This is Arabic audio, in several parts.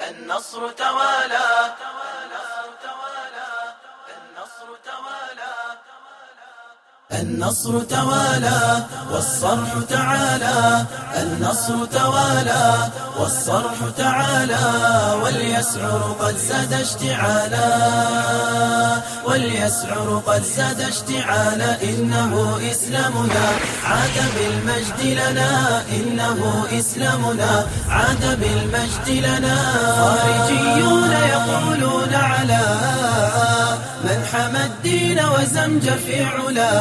النصر توالى النصر توالى والصرح تعالى النصر توالى والصرح تعالى واليسعر قد زاد اشتعالا واليسعر قد زاد اشتعالا إنه إسلامنا عاد بالمجد لنا إنه إسلامنا عاد بالمجد لنا خارجيون يقولون على من حمى الدين وزمج في علا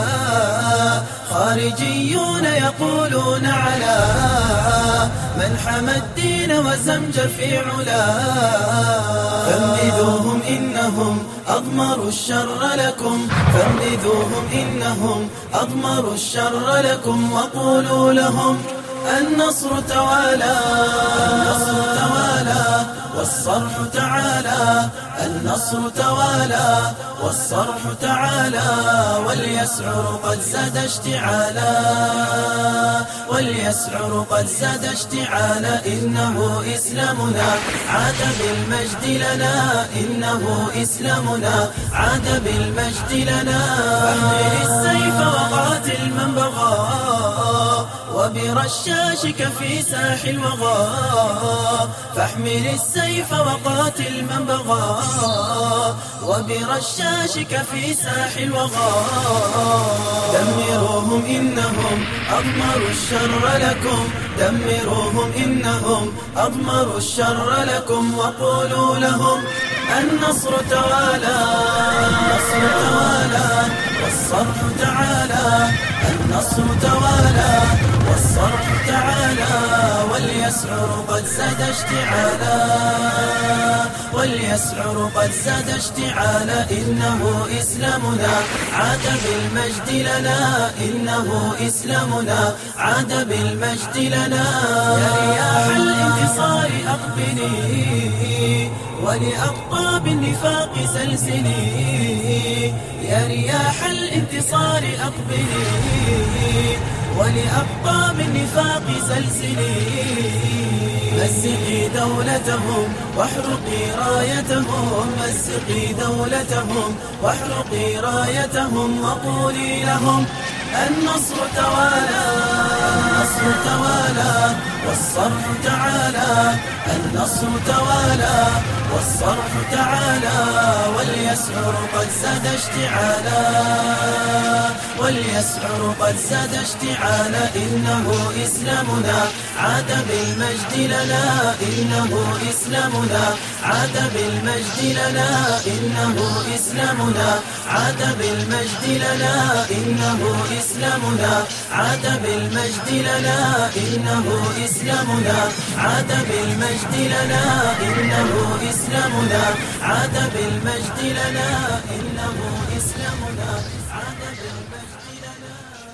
خارجيون يقولون على من حمى الدين وزمج في علا فانبذوهم إنهم أضمروا الشر لكم فانبذوهم إنهم أضمروا الشر لكم وقولوا لهم النصر توالى النصر توالى والصرح تعالى النصر توالى والصرح تعالى واليسعر قد زاد اشتعالا واليسعر قد زاد اشتعالا إنه إسلامنا عاد بالمجد لنا إنه إسلامنا عاد بالمجد لنا فاحمل السيف وقاتل من بغى وبرشاشك في ساح الوغى فاحمل السيف وقاتل من بغى وبرشاشك في ساح الوغى دمروهم إنهم أضمروا الشر لكم دمروهم إنهم أضمروا الشر لكم وقولوا لهم النصر توالى النصر توالى والصرح تعالى النصر توالى والصرح تعالى واليسعر قد زاد اشتعالا واليسعر قد زاد اشتعالا إنه إسلامنا عاد بالمجد لنا إنه إسلامنا عاد بالمجد لنا يا رياح الانتصار أقبلي ولأقطاب النفاق سلسلي يا رياح الانتصار أقبلي ولأقطاب النفاق سلسلي مزقي دولتهم واحرقي رايتهم مزقي دولتهم واحرقي رايتهم وقولي لهم النصر توالى النصر توالى والصرح تعالى النصر توالى والصرح تعالى واليسعر قد زاد اشتعالا واليسعر قد زاد اشتعالا إنه إسلامنا عاد بالمجد لنا إنه إسلامنا عاد بالمجد لنا إنه إسلامنا عاد بالمجد لنا إنه إسلامنا عاد بالمجد لنا إنه إسلامنا عاد بالمجد لنا إنه إسلامنا عاد بالمجد لنا إنه إسلامنا عاد بالمجد لنا